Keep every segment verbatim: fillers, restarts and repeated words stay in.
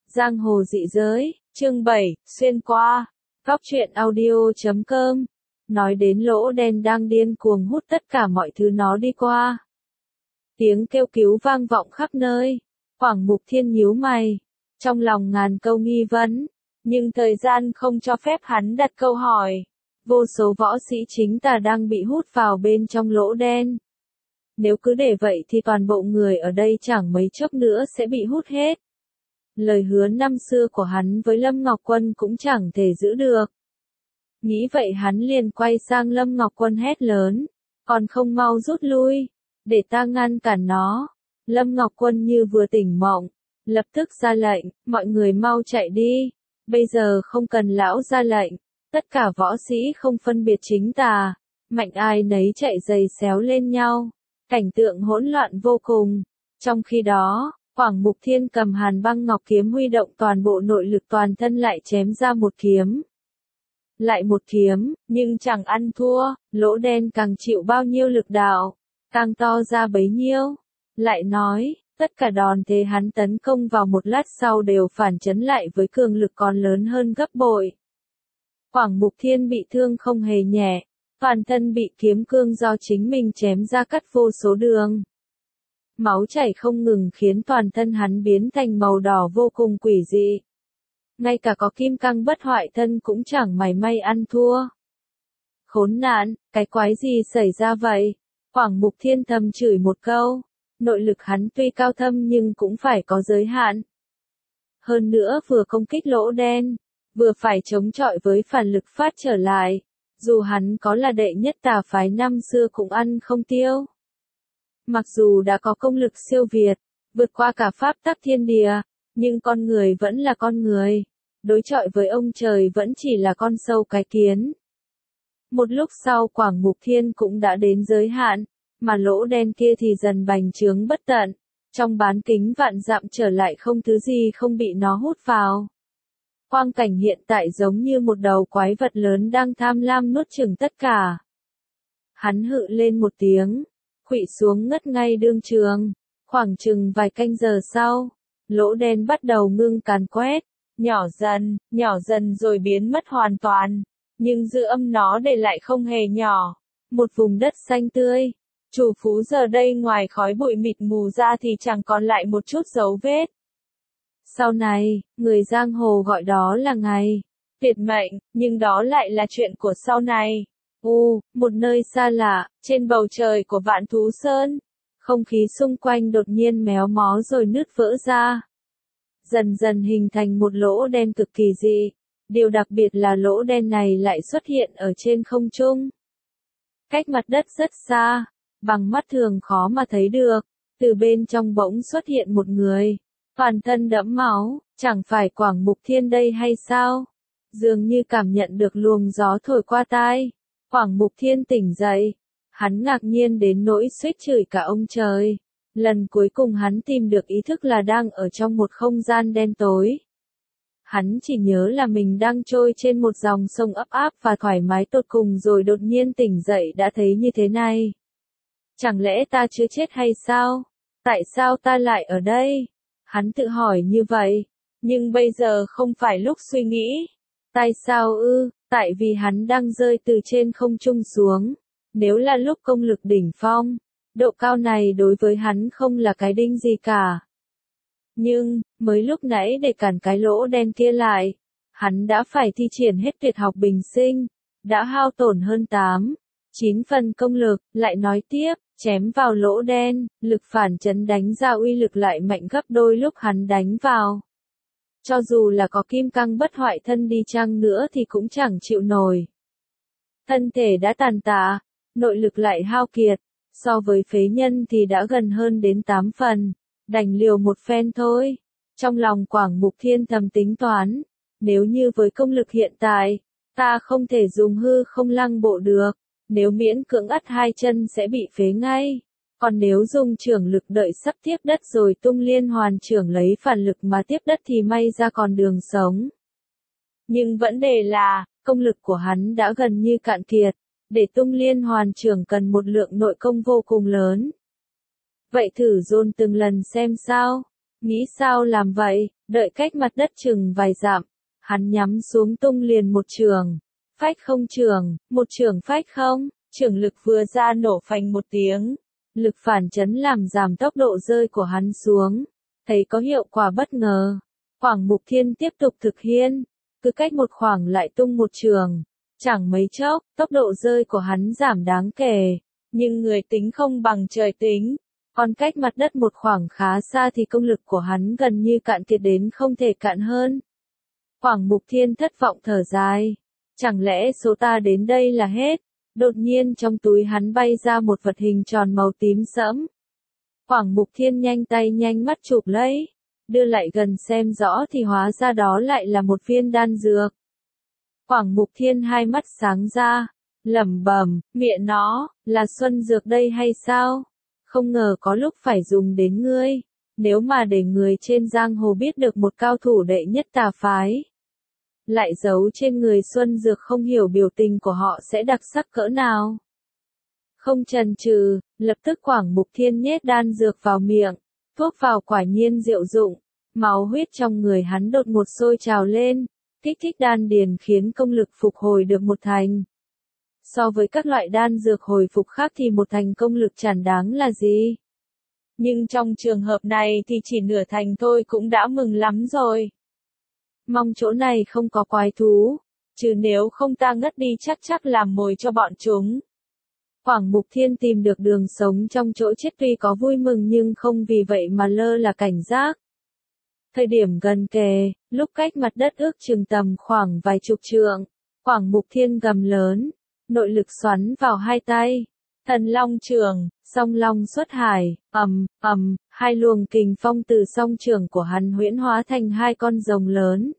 Giang hồ dị giới, chương bảy, xuyên qua, góc truyện audio chấm com. Nói đến lỗ đen đang điên cuồng hút tất cả mọi thứ nó đi qua. Tiếng kêu cứu vang vọng khắp nơi. Quảng Mục Thiên nhíu mày, trong lòng ngàn câu nghi vấn, nhưng thời gian không cho phép hắn đặt câu hỏi. Vô số võ sĩ chính tà đang bị hút vào bên trong lỗ đen. Nếu cứ để vậy thì toàn bộ người ở đây chẳng mấy chốc nữa sẽ bị hút hết. Lời hứa năm xưa của hắn với Lâm Ngọc Quân cũng chẳng thể giữ được. Nghĩ vậy hắn liền quay sang Lâm Ngọc Quân hét lớn, còn không mau rút lui, để ta ngăn cản nó. Lâm Ngọc Quân như vừa tỉnh mộng, lập tức ra lệnh, mọi người mau chạy đi, bây giờ không cần lão ra lệnh, tất cả võ sĩ không phân biệt chính tà, mạnh ai nấy chạy giày xéo lên nhau, cảnh tượng hỗn loạn vô cùng. Trong khi đó, Quảng Mục Thiên cầm Hàn Băng Ngọc kiếm huy động toàn bộ nội lực toàn thân lại chém ra một kiếm. Lại một kiếm, nhưng chẳng ăn thua, lỗ đen càng chịu bao nhiêu lực đạo, càng to ra bấy nhiêu. Lại nói, tất cả đòn thế hắn tấn công vào một lát sau đều phản chấn lại với cường lực còn lớn hơn gấp bội. Quảng Mục Thiên bị thương không hề nhẹ, toàn thân bị kiếm cương do chính mình chém ra cắt vô số đường. Máu chảy không ngừng khiến toàn thân hắn biến thành màu đỏ vô cùng quỷ dị. Ngay cả có kim cang bất hoại thân cũng chẳng mảy may ăn thua. Khốn nạn, cái quái gì xảy ra vậy? Quảng Mục Thiên thầm chửi một câu. Nội lực hắn tuy cao thâm nhưng cũng phải có giới hạn. Hơn nữa vừa công kích lỗ đen, vừa phải chống chọi với phản lực phát trở lại. Dù hắn có là đệ nhất tà phái năm xưa cũng ăn không tiêu. Mặc dù đã có công lực siêu việt, vượt qua cả pháp tắc thiên địa, nhưng con người vẫn là con người. Đối chọi với ông trời vẫn chỉ là con sâu cái kiến. Một lúc sau Quảng Mục Thiên cũng đã đến giới hạn, mà lỗ đen kia thì dần bành trướng bất tận. Trong bán kính vạn dặm trở lại không thứ gì không bị nó hút vào. Quang cảnh hiện tại giống như một đầu quái vật lớn đang tham lam nuốt chửng tất cả. Hắn hự lên một tiếng, khuỵu xuống ngất ngay đương trường. Khoảng chừng vài canh giờ sau, lỗ đen bắt đầu ngưng càn quét, nhỏ dần, nhỏ dần rồi biến mất hoàn toàn. Nhưng dư âm nó để lại không hề nhỏ. Một vùng đất xanh tươi. Chủ phú giờ đây ngoài khói bụi mịt mù ra thì chẳng còn lại một chút dấu vết. Sau này, người giang hồ gọi đó là ngày tuyệt mệnh, nhưng đó lại là chuyện của sau này. U, một nơi xa lạ, trên bầu trời của Vạn Thú Sơn, không khí xung quanh đột nhiên méo mó rồi nứt vỡ ra. Dần dần hình thành một lỗ đen cực kỳ dị. Điều đặc biệt là lỗ đen này lại xuất hiện ở trên không trung. Cách mặt đất rất xa, bằng mắt thường khó mà thấy được, từ bên trong bỗng xuất hiện một người, toàn thân đẫm máu, chẳng phải Quảng Mục Thiên đây hay sao? Dường như cảm nhận được luồng gió thổi qua tai, Quảng Mục Thiên tỉnh dậy, hắn ngạc nhiên đến nỗi suýt chửi cả ông trời. Lần cuối cùng hắn tìm được ý thức là đang ở trong một không gian đen tối. Hắn chỉ nhớ là mình đang trôi trên một dòng sông ấp áp và thoải mái tột cùng rồi đột nhiên tỉnh dậy đã thấy như thế này. Chẳng lẽ ta chưa chết hay sao? Tại sao ta lại ở đây? Hắn tự hỏi như vậy. Nhưng bây giờ không phải lúc suy nghĩ. Tại sao ư? Tại vì hắn đang rơi từ trên không trung xuống. Nếu là lúc công lực đỉnh phong, độ cao này đối với hắn không là cái đinh gì cả. Nhưng, mới lúc nãy để cản cái lỗ đen kia lại, hắn đã phải thi triển hết tuyệt học bình sinh, đã hao tổn hơn tám, chín phần công lực, lại nói tiếp, chém vào lỗ đen, lực phản chấn đánh ra uy lực lại mạnh gấp đôi lúc hắn đánh vào. Cho dù là có kim cang bất hoại thân đi chăng nữa thì cũng chẳng chịu nổi. Thân thể đã tàn tạ, nội lực lại hao kiệt, so với phế nhân thì đã gần hơn đến tám phần. Đành liều một phen thôi. Trong lòng Quảng Mục Thiên thầm tính toán, nếu như với công lực hiện tại, ta không thể dùng hư không lăng bộ được, nếu miễn cưỡng ắt hai chân sẽ bị phế ngay, còn nếu dùng trưởng lực đợi sắp tiếp đất rồi tung liên hoàn trưởng lấy phản lực mà tiếp đất thì may ra còn đường sống. Nhưng vấn đề là, công lực của hắn đã gần như cạn kiệt, để tung liên hoàn trưởng cần một lượng nội công vô cùng lớn. Vậy thử dồn từng lần xem sao, nghĩ sao làm vậy, Đợi cách mặt đất chừng vài dặm, hắn nhắm xuống tung liền một trường. Phách không trường, một trường phách không, trường lực vừa ra nổ phành một tiếng. Lực phản chấn làm giảm tốc độ rơi của hắn xuống. Thấy có hiệu quả bất ngờ. Quảng Mục Thiên tiếp tục thực hiện. Cứ cách một khoảng lại tung một trường. Chẳng mấy chốc, tốc độ rơi của hắn giảm đáng kể. Nhưng người tính không bằng trời tính. Còn cách mặt đất một khoảng khá xa thì công lực của hắn gần như cạn kiệt đến không thể cạn hơn. Quảng Mục Thiên thất vọng thở dài. Chẳng lẽ số ta đến đây là hết? Đột nhiên trong túi hắn bay ra một vật hình tròn màu tím sẫm. Quảng Mục Thiên nhanh tay nhanh mắt chụp lấy. Đưa lại gần xem rõ thì hóa ra đó lại là một viên đan dược. Quảng Mục Thiên hai mắt sáng ra. Lẩm bẩm, miệng nó, là xuân dược đây hay sao? Không ngờ có lúc phải dùng đến ngươi. Nếu mà để người trên giang hồ biết được một cao thủ đệ nhất tà phái. Lại giấu trên người xuân dược không hiểu biểu tình của họ sẽ đặc sắc cỡ nào. Không chần chừ, lập tức Quảng Mục Thiên nhét đan dược vào miệng. Thuốc vào quả nhiên diệu dụng. Máu huyết trong người hắn đột ngột sôi trào lên. Kích thích đan điền khiến công lực phục hồi được một thành. So với các loại đan dược hồi phục khác thì một thành công lực chẳng đáng là gì. Nhưng trong trường hợp này thì chỉ nửa thành thôi cũng đã mừng lắm rồi. Mong chỗ này không có quái thú, chứ nếu không ta ngất đi chắc chắc làm mồi cho bọn chúng. Quảng Mục Thiên tìm được đường sống trong chỗ chết tuy có vui mừng nhưng không vì vậy mà lơ là cảnh giác. Thời điểm gần kề, lúc cách mặt đất ước chừng tầm khoảng vài chục trượng, Quảng Mục Thiên gầm lớn, nội lực xoắn vào hai tay. Thần Long Trường, Song Long xuất hải, ầm, ầm, hai luồng kình phong từ song trường của hắn huyễn hóa thành hai con rồng lớn.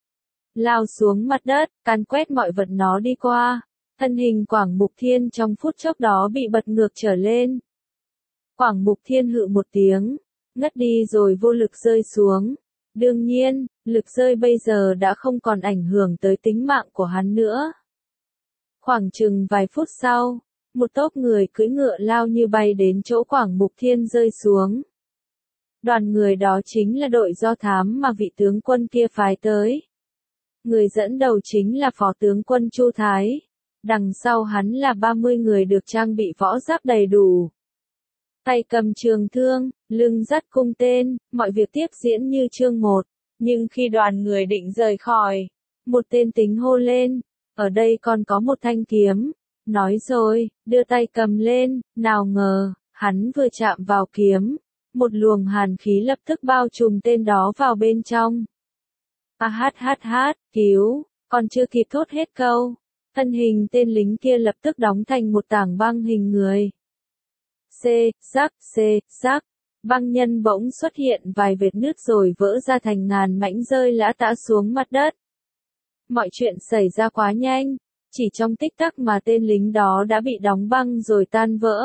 Lao xuống mặt đất, càn quét mọi vật nó đi qua. Thân hình Quảng Mục Thiên trong phút chốc đó bị bật ngược trở lên. Quảng Mục Thiên hự một tiếng, ngất đi rồi vô lực rơi xuống. Đương nhiên, lực rơi bây giờ đã không còn ảnh hưởng tới tính mạng của hắn nữa. Khoảng chừng vài phút sau, một tốp người cưỡi ngựa lao như bay đến chỗ Quảng Mục Thiên rơi xuống. Đoàn người đó chính là đội do thám mà vị tướng quân kia phái tới. Người dẫn đầu chính là phó tướng quân Chu Thái. Đằng sau hắn là ba mươi người được trang bị võ giáp đầy đủ. Tay cầm trường thương, lưng dắt cung tên, mọi việc tiếp diễn như chương một. Nhưng khi đoàn người định rời khỏi, một tên tính hô lên, ở đây còn có một thanh kiếm. Nói rồi, đưa tay cầm lên, nào ngờ, hắn vừa chạm vào kiếm. Một luồng hàn khí lập tức bao trùm tên đó vào bên trong. A hát hát hát, cứu, còn chưa kịp thốt hết câu. Thân hình tên lính kia lập tức đóng thành một tảng băng hình người. C, rắc, C, rắc. Băng nhân bỗng xuất hiện vài vệt nứt rồi vỡ ra thành ngàn mảnh rơi lã tã xuống mặt đất. Mọi chuyện xảy ra quá nhanh. Chỉ trong tích tắc mà tên lính đó đã bị đóng băng rồi tan vỡ.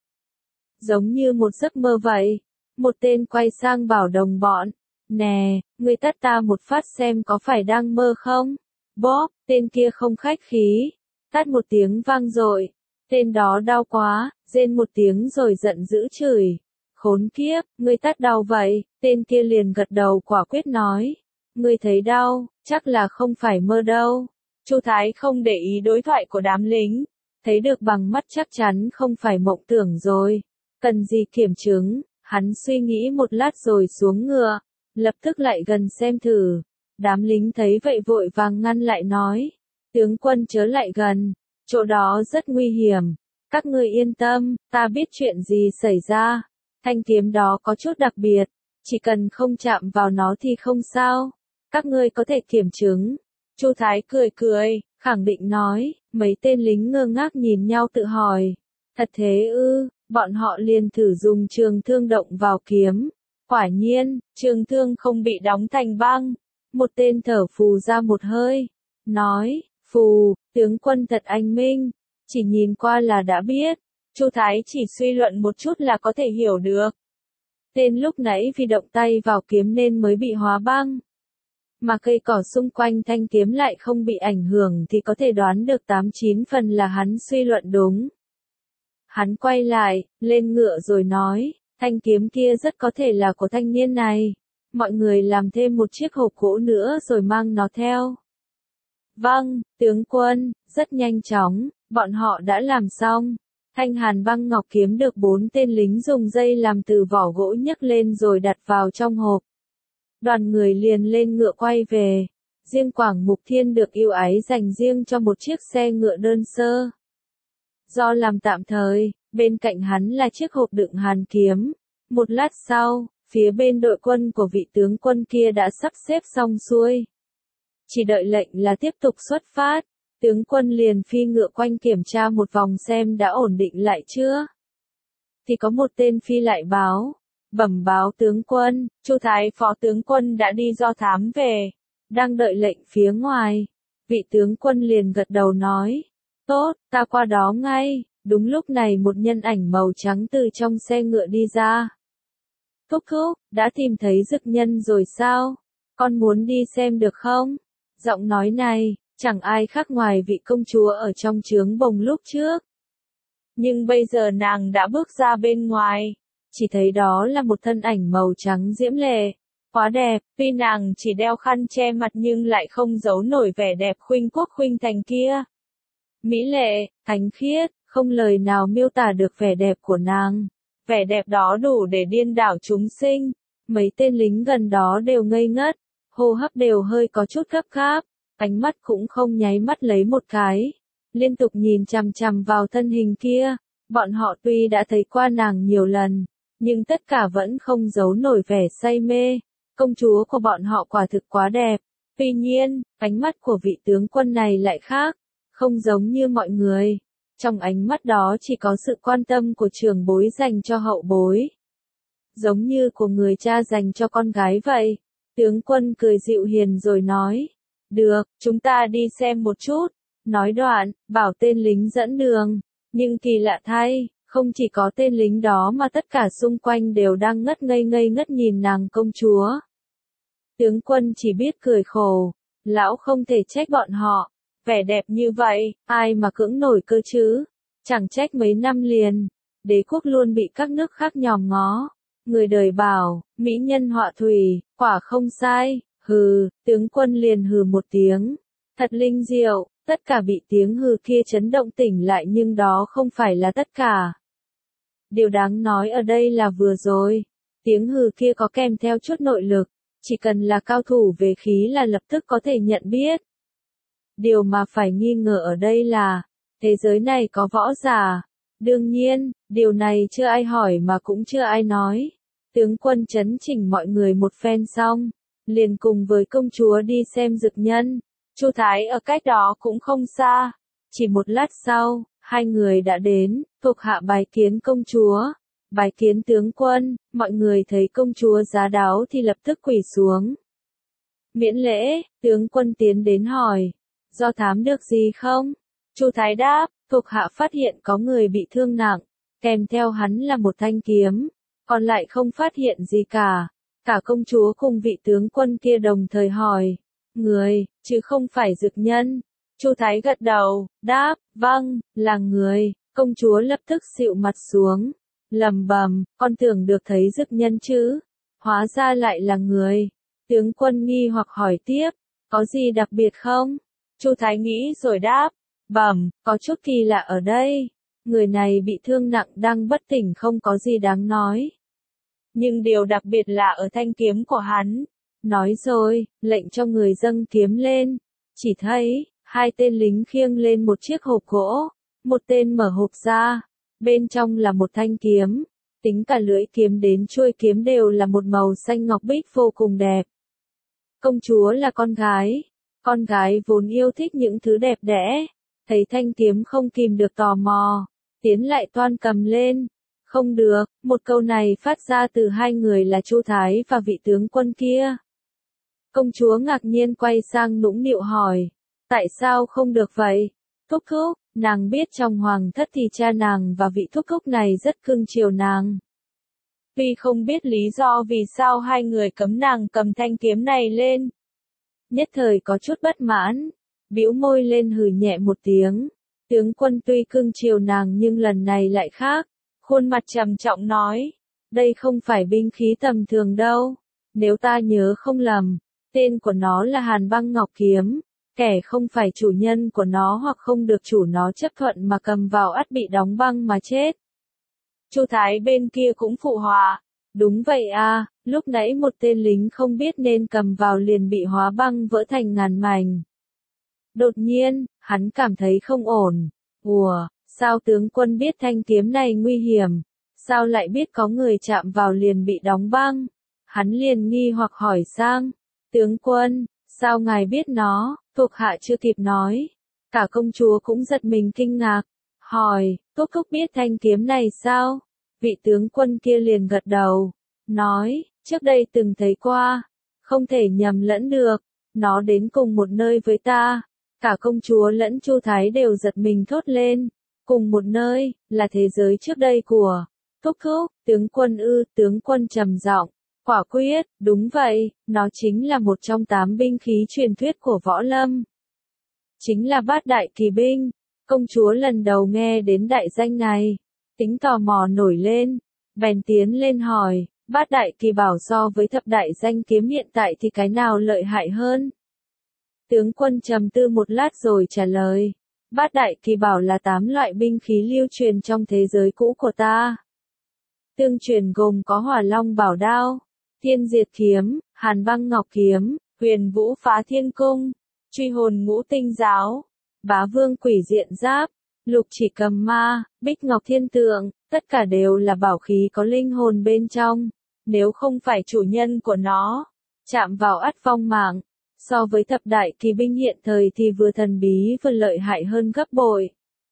Giống như một giấc mơ vậy. Một tên quay sang bảo đồng bọn. Nè, ngươi tát ta một phát xem có phải đang mơ không? Bóp, tên kia không khách khí. Tát một tiếng vang dội. Tên đó đau quá, rên một tiếng rồi giận dữ chửi. Khốn kiếp, ngươi tát đau vậy? Tên kia liền gật đầu quả quyết nói. Ngươi thấy đau, chắc là không phải mơ đâu. Chu Thái không để ý đối thoại của đám lính. Thấy được bằng mắt chắc chắn không phải mộng tưởng rồi. Cần gì kiểm chứng, hắn suy nghĩ một lát rồi xuống ngựa. Lập tức lại gần xem thử. Đám lính thấy vậy vội vàng ngăn lại nói. Tướng quân chớ lại gần. Chỗ đó rất nguy hiểm. Các ngươi yên tâm, ta biết chuyện gì xảy ra. Thanh kiếm đó có chút đặc biệt. Chỉ cần không chạm vào nó thì không sao. Các ngươi có thể kiểm chứng. Chu Thái cười cười, khẳng định nói. Mấy tên lính ngơ ngác nhìn nhau tự hỏi. Thật thế ư? Bọn họ liền thử dùng trường thương động vào kiếm. Quả nhiên, trường thương không bị đóng thành băng. Một tên thở phù ra một hơi. Nói, phù, tướng quân thật anh minh. Chỉ nhìn qua là đã biết. Chu Thái chỉ suy luận một chút là có thể hiểu được. Tên lúc nãy vì động tay vào kiếm nên mới bị hóa băng. Mà cây cỏ xung quanh thanh kiếm lại không bị ảnh hưởng thì có thể đoán được tám chín phần là hắn suy luận đúng. Hắn quay lại, lên ngựa rồi nói. Thanh kiếm kia rất có thể là của thanh niên này. mọi người làm thêm một chiếc hộp gỗ nữa rồi mang nó theo. Vâng, tướng quân, rất nhanh chóng, bọn họ đã làm xong. Thanh Hàn Băng Ngọc kiếm được bốn tên lính dùng dây làm từ vỏ gỗ nhấc lên rồi đặt vào trong hộp. Đoàn người liền lên ngựa quay về. Riêng Quảng Mục Thiên được yêu ái dành riêng cho một chiếc xe ngựa đơn sơ. Do làm tạm thời, bên cạnh hắn là chiếc hộp đựng hàn kiếm. Một lát sau, phía bên đội quân của vị tướng quân kia đã sắp xếp xong xuôi. Chỉ đợi lệnh là tiếp tục xuất phát. Tướng quân liền phi ngựa quanh kiểm tra một vòng xem đã ổn định lại chưa. Thì có một tên phi lại báo. Bẩm báo tướng quân, Chu Thái phó tướng quân đã đi do thám về. Đang đợi lệnh phía ngoài. Vị tướng quân liền gật đầu nói. Tốt, ta qua đó ngay. Đúng lúc này một nhân ảnh màu trắng từ trong xe ngựa đi ra. Thúc thúc, đã tìm thấy dực nhân rồi sao? Con muốn đi xem được không? Giọng nói này, chẳng ai khác ngoài vị công chúa ở trong trướng bồng lúc trước. Nhưng bây giờ nàng đã bước ra bên ngoài. Chỉ thấy đó là một thân ảnh màu trắng diễm lệ. Quá đẹp, tuy nàng chỉ đeo khăn che mặt nhưng lại không giấu nổi vẻ đẹp khuynh quốc khuynh thành kia. Mỹ lệ, thánh khiết, không lời nào miêu tả được vẻ đẹp của nàng. Vẻ đẹp đó đủ để điên đảo chúng sinh. Mấy tên lính gần đó đều ngây ngất, hô hấp đều hơi có chút gấp gáp, ánh mắt cũng không nháy mắt lấy một cái. Liên tục nhìn chằm chằm vào thân hình kia, bọn họ tuy đã thấy qua nàng nhiều lần, nhưng tất cả vẫn không giấu nổi vẻ say mê. Công chúa của bọn họ quả thực quá đẹp. Tuy nhiên, ánh mắt của vị tướng quân này lại khác, không giống như mọi người. Trong ánh mắt đó chỉ có sự quan tâm của trưởng bối dành cho hậu bối. Giống như của người cha dành cho con gái vậy. Tướng quân cười dịu hiền rồi nói. Được, chúng ta đi xem một chút. Nói đoạn, bảo tên lính dẫn đường. Nhưng kỳ lạ thay, không chỉ có tên lính đó mà tất cả xung quanh đều đang ngất ngây ngây ngất nhìn nàng công chúa. Tướng quân chỉ biết cười khổ. Lão không thể trách bọn họ. Vẻ đẹp như vậy, ai mà cưỡng nổi cơ chứ? Chẳng trách mấy năm liền, đế quốc luôn bị các nước khác nhòm ngó. Người đời bảo, mỹ nhân họa thủy, quả không sai. Hừ, tướng quân liền hừ một tiếng. Thật linh diệu, tất cả bị tiếng hừ kia chấn động tỉnh lại nhưng đó không phải là tất cả. Điều đáng nói ở đây là vừa rồi, tiếng hừ kia có kèm theo chút nội lực, chỉ cần là cao thủ về khí là lập tức có thể nhận biết. Điều mà phải nghi ngờ ở đây là, thế giới này có võ giả. Đương nhiên, điều này chưa ai hỏi mà cũng chưa ai nói. Tướng quân chấn chỉnh mọi người một phen xong, liền cùng với công chúa đi xem dực nhân. Chu Thái ở cách đó cũng không xa. Chỉ một lát sau, hai người đã đến, thuộc hạ bái kiến công chúa. Bái kiến tướng quân, mọi người thấy công chúa giá đáo thì lập tức quỳ xuống. Miễn lễ, tướng quân tiến đến hỏi. Do thám được gì không? Chu Thái đáp, thuộc hạ phát hiện có người bị thương nặng, kèm theo hắn là một thanh kiếm, còn lại không phát hiện gì cả. Cả công chúa cùng vị tướng quân kia đồng thời hỏi, người, chứ không phải dực nhân. Chu Thái gật đầu, đáp, vâng, là người. Công chúa lập tức xịu mặt xuống, lầm bầm, con tưởng được thấy dực nhân chứ, hóa ra lại là người. Tướng quân nghi hoặc hỏi tiếp, có gì đặc biệt không? Chu Thái nghĩ rồi đáp, bẩm, có chút kỳ lạ ở đây. Người này bị thương nặng đang bất tỉnh không có gì đáng nói. Nhưng điều đặc biệt là ở thanh kiếm của hắn. Nói rồi, lệnh cho người dâng kiếm lên. Chỉ thấy, hai tên lính khiêng lên một chiếc hộp gỗ. Một tên mở hộp ra. Bên trong là một thanh kiếm. Tính cả lưỡi kiếm đến chuôi kiếm đều là một màu xanh ngọc bích vô cùng đẹp. Công chúa là con gái. Con gái vốn yêu thích những thứ đẹp đẽ. Thấy thanh kiếm không kìm được tò mò. Tiến lại toan cầm lên. Không được, một câu này phát ra từ hai người là Chu Thái và vị tướng quân kia. Công chúa ngạc nhiên quay sang nũng nịu hỏi. Tại sao không được vậy? Thúc thúc, nàng biết trong hoàng thất thì cha nàng và vị thúc thúc này rất cưng chiều nàng. Tuy không biết lý do vì sao hai người cấm nàng cầm thanh kiếm này lên. Nhất thời có chút bất mãn, bĩu môi lên hừ nhẹ một tiếng. Tướng quân tuy cưng chiều nàng nhưng lần này lại khác, khuôn mặt trầm trọng nói, đây không phải binh khí tầm thường đâu. Nếu ta nhớ không lầm, tên của nó là Hàn Băng Ngọc Kiếm, kẻ không phải chủ nhân của nó hoặc không được chủ nó chấp thuận mà cầm vào ắt bị đóng băng mà chết. Chu Thái bên kia cũng phụ họa, đúng vậy à, lúc nãy một tên lính không biết nên cầm vào liền bị hóa băng vỡ thành ngàn mảnh. Đột nhiên, hắn cảm thấy không ổn. Ủa, sao tướng quân biết thanh kiếm này nguy hiểm? Sao lại biết có người chạm vào liền bị đóng băng? Hắn liền nghi hoặc hỏi sang. Tướng quân, sao ngài biết nó? Thuộc hạ chưa kịp nói. Cả công chúa cũng giật mình kinh ngạc. Hỏi, Túc Thúc biết thanh kiếm này sao? Vị tướng quân kia liền gật đầu. Nói, trước đây từng thấy qua. Không thể nhầm lẫn được. Nó đến cùng một nơi với ta. Cả công chúa lẫn Chu Thái đều giật mình thốt lên. Cùng một nơi, là thế giới trước đây của Thúc Thúc, tướng quân ư, tướng quân trầm giọng. Quả quyết, đúng vậy, nó chính là một trong tám binh khí truyền thuyết của võ lâm. Chính là bát đại kỳ binh. Công chúa lần đầu nghe đến đại danh này. Tính tò mò nổi lên. Bèn tiến lên hỏi, bát đại kỳ bảo so với thập đại danh kiếm hiện tại thì cái nào lợi hại hơn? Tướng quân trầm tư một lát rồi trả lời. Bát đại kỳ bảo là tám loại binh khí lưu truyền trong thế giới cũ của ta. Tương truyền gồm có Hỏa Long Bảo Đao, Thiên Diệt Kiếm, Hàn Băng Ngọc Kiếm, Huyền Vũ Phá Thiên Cung, Truy Hồn Ngũ Tinh Giáo, Bá Vương Quỷ Diện Giáp, Lục Chỉ Cầm Ma, Bích Ngọc Thiên Tượng, tất cả đều là bảo khí có linh hồn bên trong. Nếu không phải chủ nhân của nó, chạm vào ắt vong mạng. So với thập đại kỳ binh hiện thời thì vừa thần bí vừa lợi hại hơn gấp bội.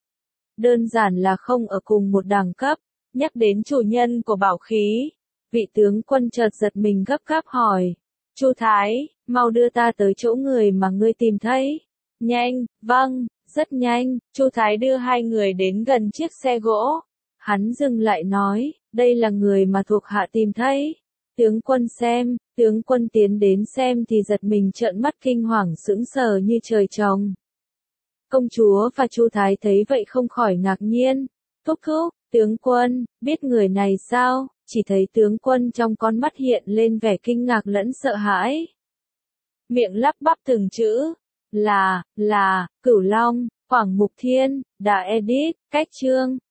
Đơn giản là không ở cùng một đẳng cấp. Nhắc đến chủ nhân của bảo khí, vị tướng quân chợt giật mình gấp gáp hỏi. Chu Thái, mau đưa ta tới chỗ người mà ngươi tìm thấy. Nhanh, vâng, rất nhanh, Chu Thái đưa hai người đến gần chiếc xe gỗ. Hắn dừng lại nói, đây là người mà thuộc hạ tìm thấy. Tướng quân xem, tướng quân tiến đến xem thì giật mình trợn mắt kinh hoàng sững sờ như trời trồng. Công chúa và Chu Thái thấy vậy không khỏi ngạc nhiên. Thúc thúc, tướng quân, biết người này sao? Chỉ thấy tướng quân trong con mắt hiện lên vẻ kinh ngạc lẫn sợ hãi. Miệng lắp bắp từng chữ, là, là, Cửu Long, Quảng Mục Thiên, đã edit, cách chương.